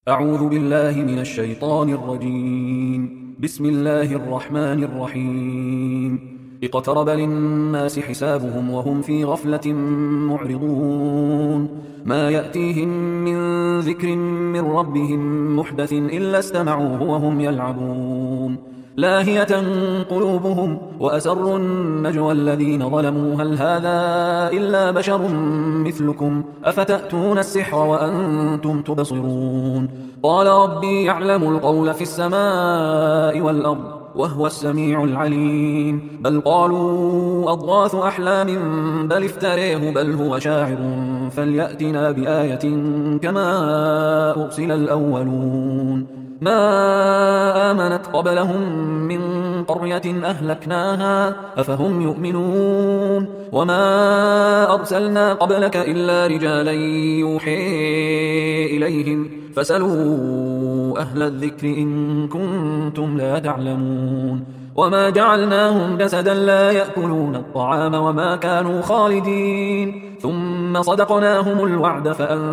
أعوذ بالله من الشيطان الرجيم. بسم الله الرحمن الرحيم. اقترب للناس حسابهم وهم في غفلة معرضون. ما يأتيهم من ذكر من ربهم محدث إلا استمعوه وهم يلعبون. لاهية قلوبهم وأسروا النجوى الذين ظلموا هل هذا إلا بشر مثلكم أفتأتون السحر وأنتم تبصرون. قال ربي يعلم القول في السماء والأرض وهو السميع العليم. بل قالوا أضغاث أحلام بل افتريه بل هو شاعر فليأتنا بآية كما أرسل الأولون. ما آمنت قبلهم من قرية أهلكناها أفهم يؤمنون. وما أرسلنا قبلك إلا رجالا يوحي إليهم فسلوا أهل الذكر إن كنتم لا تعلمون. وما جعلناهم جسدا لا يأكلون الطعام وما كانوا خالدين ثم صدقناهم الوعد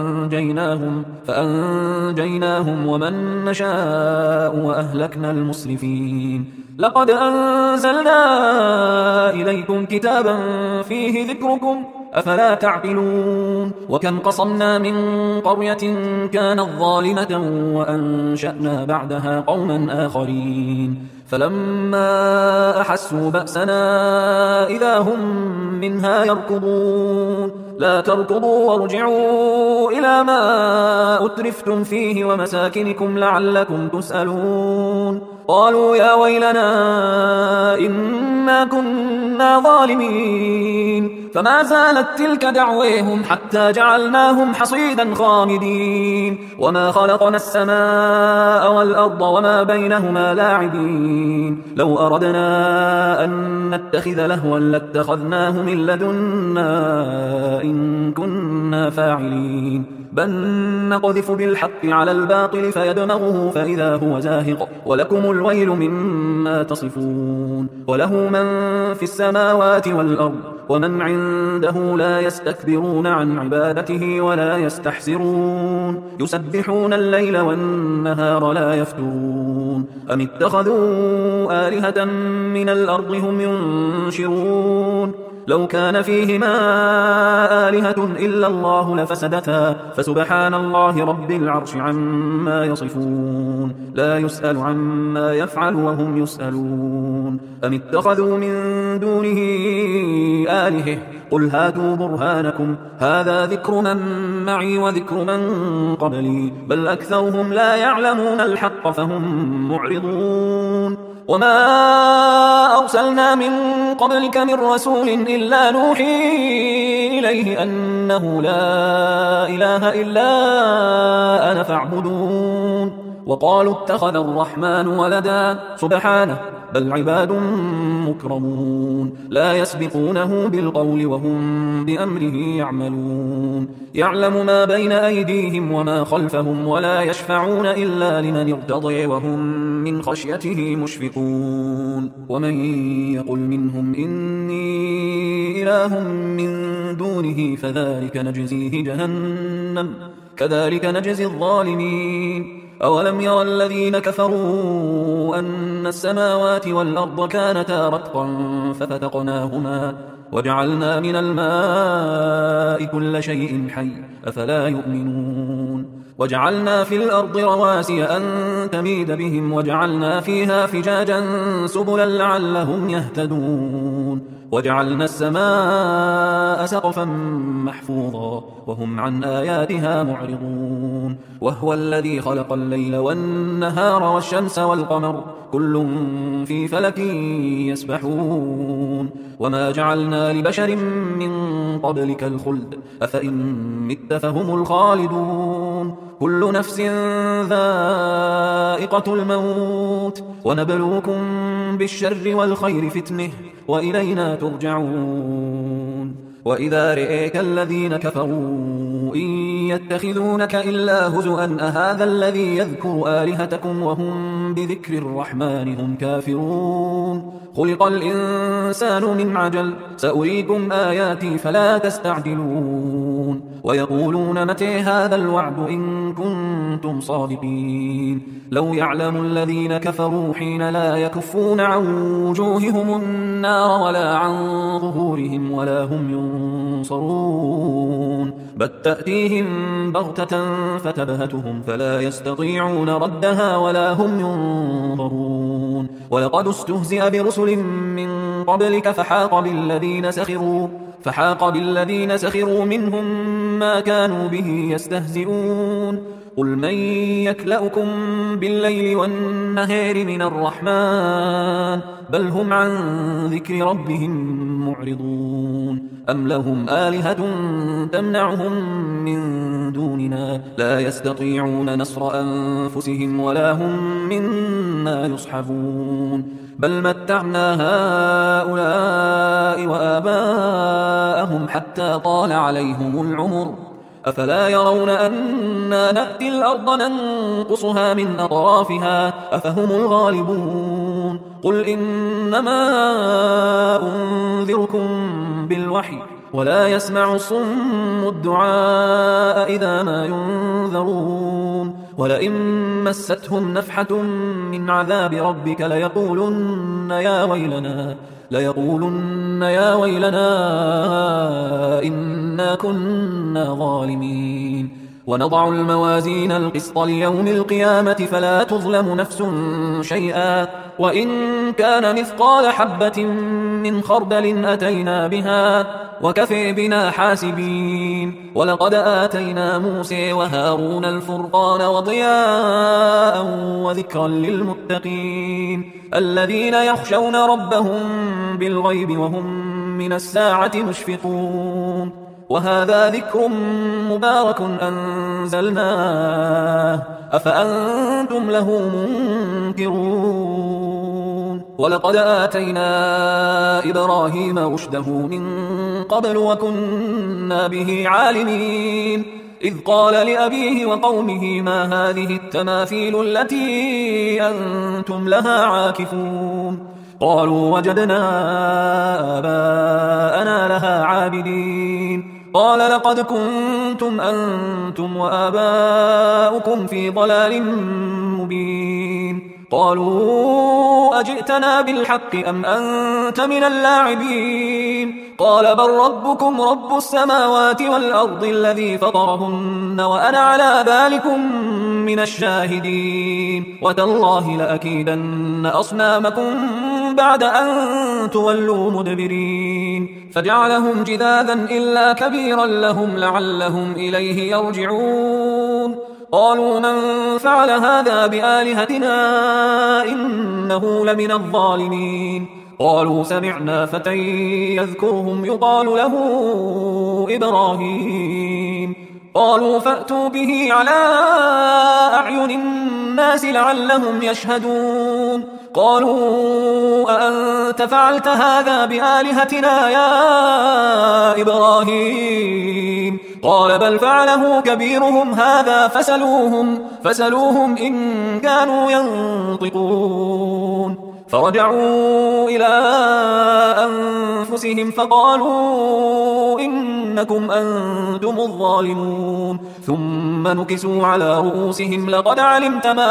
فأنجيناهم ومن نشاء وأهلكنا المسرفين. لقد أنزلنا إليكم كتابا فيه ذكركم أفلا تعقلون. وكم قصمنا من قرية كانت ظالمة وأنشأنا بعدها قوما آخرين فلما أحسوا بأسنا إذا هم منها يركضون. لا تركضوا وارجعوا إلى ما أترفتم فيه ومساكنكم لعلكم تسألون. قالوا يا ويلنا إنا كنا ظالمين فما زالت تلك دعويهم حتى جعلناهم حصيدا خامدين. وما خلقنا السماء والأرض وما بينهما لاعبين. لو أردنا أن نتخذ لهوا لاتخذناه من لدنا إن كنا فاعلين. بل نقذف بالحق على الباطل فيدمغه فإذا هو زاهق ولكم الويل مما تصفون. وله من في السماوات والأرض ومن عنده لا يستكبرون عن عبادته ولا يستحسرون. يسبحون الليل والنهار لا يفترون. أم اتخذوا آلهة من الأرض هم ينشرون. لو كان فيهما آلهة إلا الله لفسدتا فسبحان الله رب العرش عما يصفون. لا يسأل عما يفعل وهم يسألون. أم اتخذوا من دونه آلهة قل هاتوا برهانكم هذا ذكر من معي وذكر من قبلي بل أكثرهم لا يعلمون الحق فهم معرضون. وما أرسلنا من قبلك من رسول إلا نوحي إليه أنه لا إله إلا أنا فاعبدون. وقالوا اتخذ الرحمن ولدا سبحانه بل عباد مكرمون لا يسبقونه بالقول وهم بأمره يعملون. يعلم ما بين أيديهم وما خلفهم ولا يشفعون إلا لمن ارتضي وهم من خشيته مشفقون. ومن يقل منهم إني إله من دونه فذلك نجزيه جهنم كذلك نجزي الظالمين. أولم يرى الذين كفروا أن السماوات والأرض كانتا رتقا ففتقناهما وجعلنا من الماء كل شيء حي أفلا يؤمنون. وجعلنا في الأرض رواسي أن تميد بهم وجعلنا فيها فجاجا سبلا لعلهم يهتدون. وجعلنا السماء سقفا محفوظا وهم عن آياتها معرضون. وهو الذي خلق الليل والنهار والشمس والقمر كل في فلك يسبحون. وما جعلنا لبشر من قبلك الخلد أفإن مت فهم الخالدون. كل نفس ذائقة الموت ونبلوكم بالشر والخير فتنه وإلينا ترجعون. وإذا رئيك الذين كفروا إن يتخذونك إلا هزؤا أهذا الذي يذكر آلهتكم وهم بذكر الرحمن هم كافرون خلق الإنسان من عجل سأريكم آياتي فلا تستعجلون ويقولون متى هذا الوعد إن كنتم صادقين لو يعلم الذين كفروا حين لا يكفون عن وجوههم النار ولا عن ظهورهم ولا هم ينصرون بل تأتيهم بغتة فتبهتهم فلا يستطيعون ردها ولا هم ينظرون ولقد استهزئ برسل من قبلك فحاق بالذين سخروا منهم ما كانوا به يستهزئون قل من يكلأكم بالليل والنهار من الرحمن بل هم عن ذكر ربهم معرضون أم لهم آلهة تمنعهم من دوننا لا يستطيعون نصر أنفسهم ولا هم منا يصحبون بل متعنا هؤلاء وآباءهم حتى طال عليهم العمر أفلا يرون أنا نأتي الأرض ننقصها من أطرافها أفهم الغالبون قل إنما أنذركم بالوحي ولا يسمع الصم الدعاء إذا ما ينذرون ولئن مستهم نفحة من عذاب ربك ليقولن يا ويلنا إنا كنا ظالمين ونضع الموازين القسط ليوم القيامة فلا تظلم نفس شيئا وإن كان مثقال حبة من خردل أتينا بها وكفى بنا حاسبين ولقد آتينا موسى وهارون الفرقان وضياء وذكرا للمتقين الذين يخشون ربهم بالغيب وهم من الساعة مشفقون وهذا ذكر مبارك أنزلناه أفأنتم له منكرون ولقد آتينا إبراهيم رشده من قبل وكنا به عالمين إذ قال لأبيه وقومه ما هذه التماثيل التي أنتم لها عاكفون قالوا وجدنا آباءنا لها عابدين قال لقد كنتم أنتم وآباؤكم في ضلال مبين قالوا أجئتنا بالحق أم أنت من اللاعبين قال بل ربكم رب السماوات والأرض الذي فطرهن وأنا على ذلكم من الشاهدين وتالله لأكيدن أصنامكم بعد أن تولوا مدبرين فجعلهم جذاذا إلا كبيرا لهم لعلهم إليه يرجعون قالوا من فعل هذا بآلهتنا إنه لمن الظالمين قالوا سمعنا فتى يذكرهم يقال له إبراهيم قالوا فأتوا به على أعين الناس لعلهم يشهدون قالوا أأنت فعلت هذا بآلهتنا يا إبراهيم قال بل فعله كبيرهم هذا فسلوهم إن كانوا ينطقون فرجعوا إلى أنفسهم فقالوا إنكم أنتم الظالمون ثم نكسوا على رؤوسهم لقد علمت ما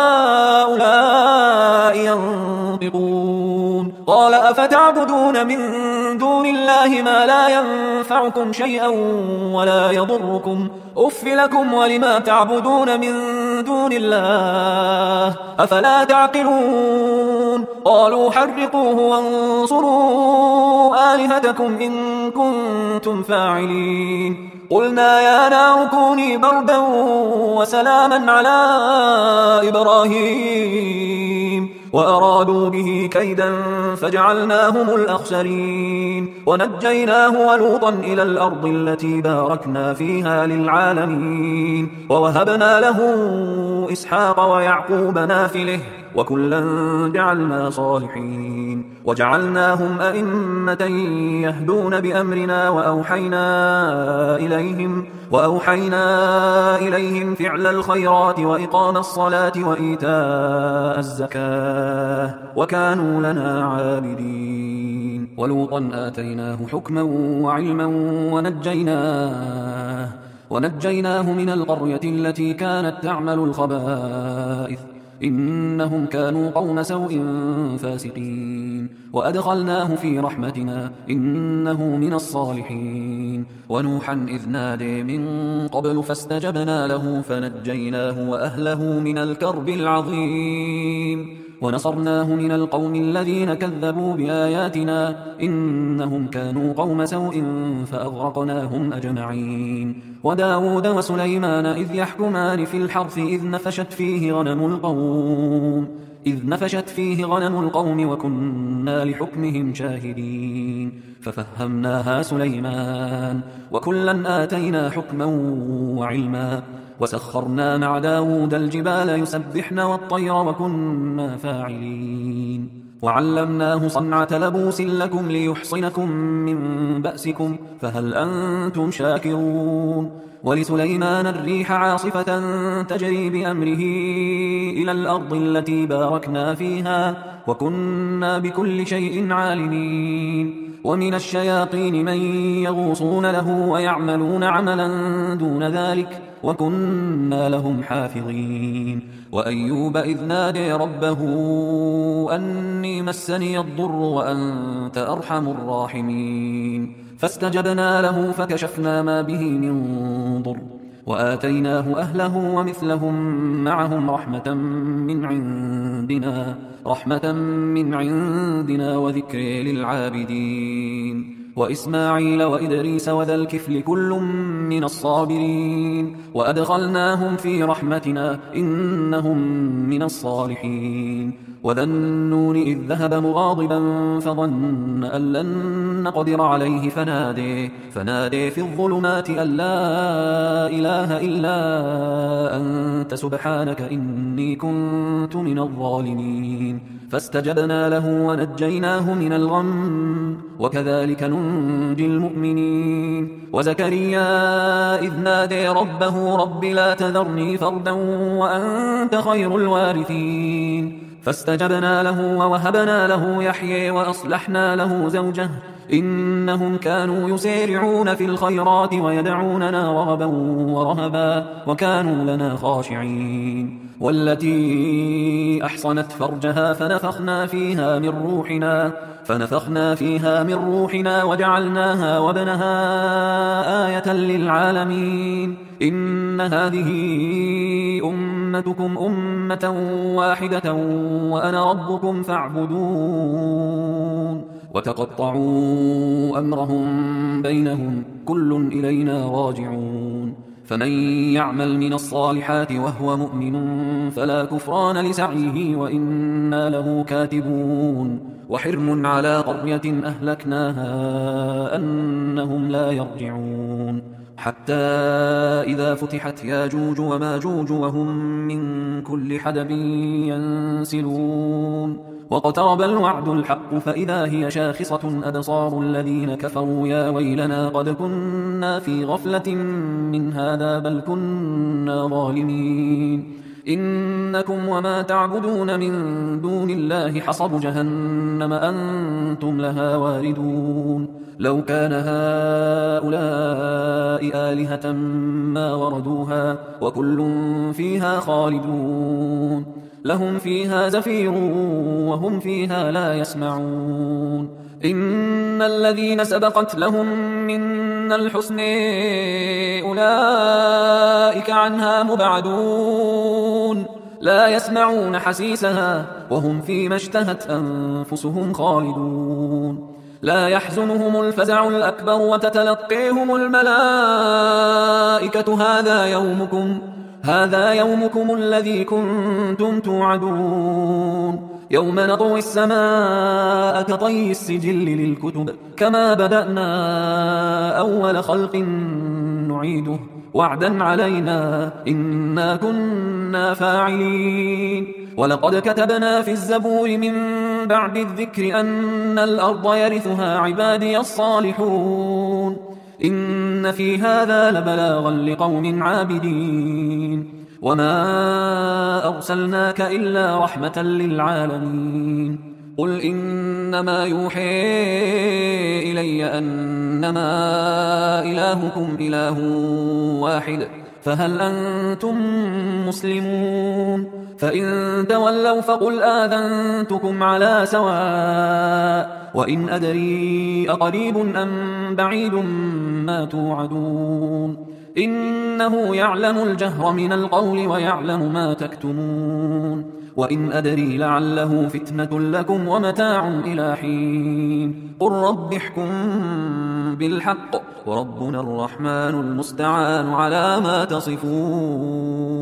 هؤلاء ينطقون قال أفتعبدون من دون الله ما لا ينفعكم شيئا ولا يضركم أف لكم ولما تعبدون من دون الله أفلا تعقلون قالوا حرقوه وانصروا آلهتكم إن كنتم فاعلين قلنا يا نار كوني بردا وسلاما على إبراهيم وأرادوا به كيدا فجعلناهم الأخسرين ونجيناه ولوطا إلى الأرض التي باركنا فيها للعالمين ووهبنا له إسحاق ويعقوب نافله وكلا جعلنا صالحين وجعلناهم أئمة يهدون بأمرنا وأوحينا إليهم فعل الخيرات وإقام الصلاة وإيتاء الزكاة وكانوا لنا عابدين ولوطا آتيناه حكما وعلما ونجيناه من القرية التي كانت تعمل الخبائث إنهم كانوا قوم سوء فاسقين وأدخلناه في رحمتنا إنه من الصالحين ونوحا إذ نادي من قبل فاستجبنا له فنجيناه وأهله من الكرب العظيم ونصرناه من القوم الذين كذبوا بآياتنا إنهم كانوا قوم سوء فأغرقناهم أجمعين وداود وسليمان إذ يحكمان في الحرث إذ نفشت فيه غنم القوم وكنا لحكمهم شاهدين ففهمناها سليمان وكلا آتينا حكما وعلما وسخرنا مع داود الجبال يسبحن والطير وكنا فاعلين وعلمناه صنعة لبوس لكم ليحصنكم من بأسكم فهل أنتم شاكرون ولسليمان الريح عاصفة تجري بأمره إلى الأرض التي باركنا فيها وكنا بكل شيء عالمين ومن الشياطين من يغوصون له ويعملون عملا دون ذلك وكنا لهم حافظين وأيوب إذ نادي ربه أني مسني الضر وأنت أرحم الراحمين فاستجبنا له فكشفنا ما به من ضر وآتيناه أهله ومثلهم معهم رحمة من عندنا وذكر للعابدين وإسماعيل وإدريس وذا الكفل كل من الصابرين وأدخلناهم في رحمتنا إنهم من الصالحين وذا النون إذ ذهب مغاضبا فظن أن لن نقدر عليه فنادي في الظلمات أن لا إله إلا أنت سبحانك إني كنت من الظالمين فاستجبنا له ونجيناه من الغم وكذلك ننجي المؤمنين وزكريا إذ نادي ربه رب لا تذرني فردا وأنت خير الوارثين فاستجبنا له ووهبنا له يحيى وأصلحنا له زوجه إنهم كانوا يسارعون في الخيرات ويدعوننا رغبا ورهبا وكانوا لنا خاشعين والتي أحصنت فرجها فنفخنا فيها من روحنا وجعلناها وابنها آية للعالمين إن هذه أمتكم أمة واحدة وأنا ربكم فاعبدون وتقطعوا أمرهم بينهم كل إلينا راجعون فمن يعمل من الصالحات وهو مؤمن فلا كفران لسعيه وإنا له كاتبون وحرم على قرية أهلكناها أنهم لا يرجعون حتى إذا فتحت ياجوج وماجوج وهم من كل حدب ينسلون واقترب الوعد الحق فإذا هي شاخصة أبصار الذين كفروا يا ويلنا قد كنا في غفلة من هذا بل كنا ظالمين إنكم وما تعبدون من دون الله حصب جهنم أنتم لها واردون لو كان هؤلاء آلهة ما وردوها وكل فيها خالدون لهم فيها زفير وهم فيها لا يسمعون إن الذين سبقت لهم منا الحسن أولئك عنها مبعدون لا يسمعون حسيسها وهم فيما اشتهت أنفسهم خالدون لا يحزنهم الفزع الأكبر وتتلقيهم الملائكة هذا يومكم الذي كنتم توعدون يوم نطوي السماء كطي السجل للكتب كما بدأنا أول خلق نعيده وعدا علينا إنا كنا فاعلين ولقد كتبنا في الزبور من بعد الذكر أن الأرض يرثها عبادي الصالحون إن في هذا لبلاغا لقوم عابدين وما أرسلناك إلا رحمة للعالمين قل إنما يوحي إلي أنما إلهكم إله واحد فهل أنتم مسلمون فإن تولوا فقل آذنتكم على سواء وإن أدري أقريب أم بعيد ما توعدون إنه يعلم الجهر من القول ويعلم ما تكتمون وإن أدري لعله فتنة لكم ومتاع إلى حين قل رب احكم بالحق وربنا الرحمن المستعان على ما تصفون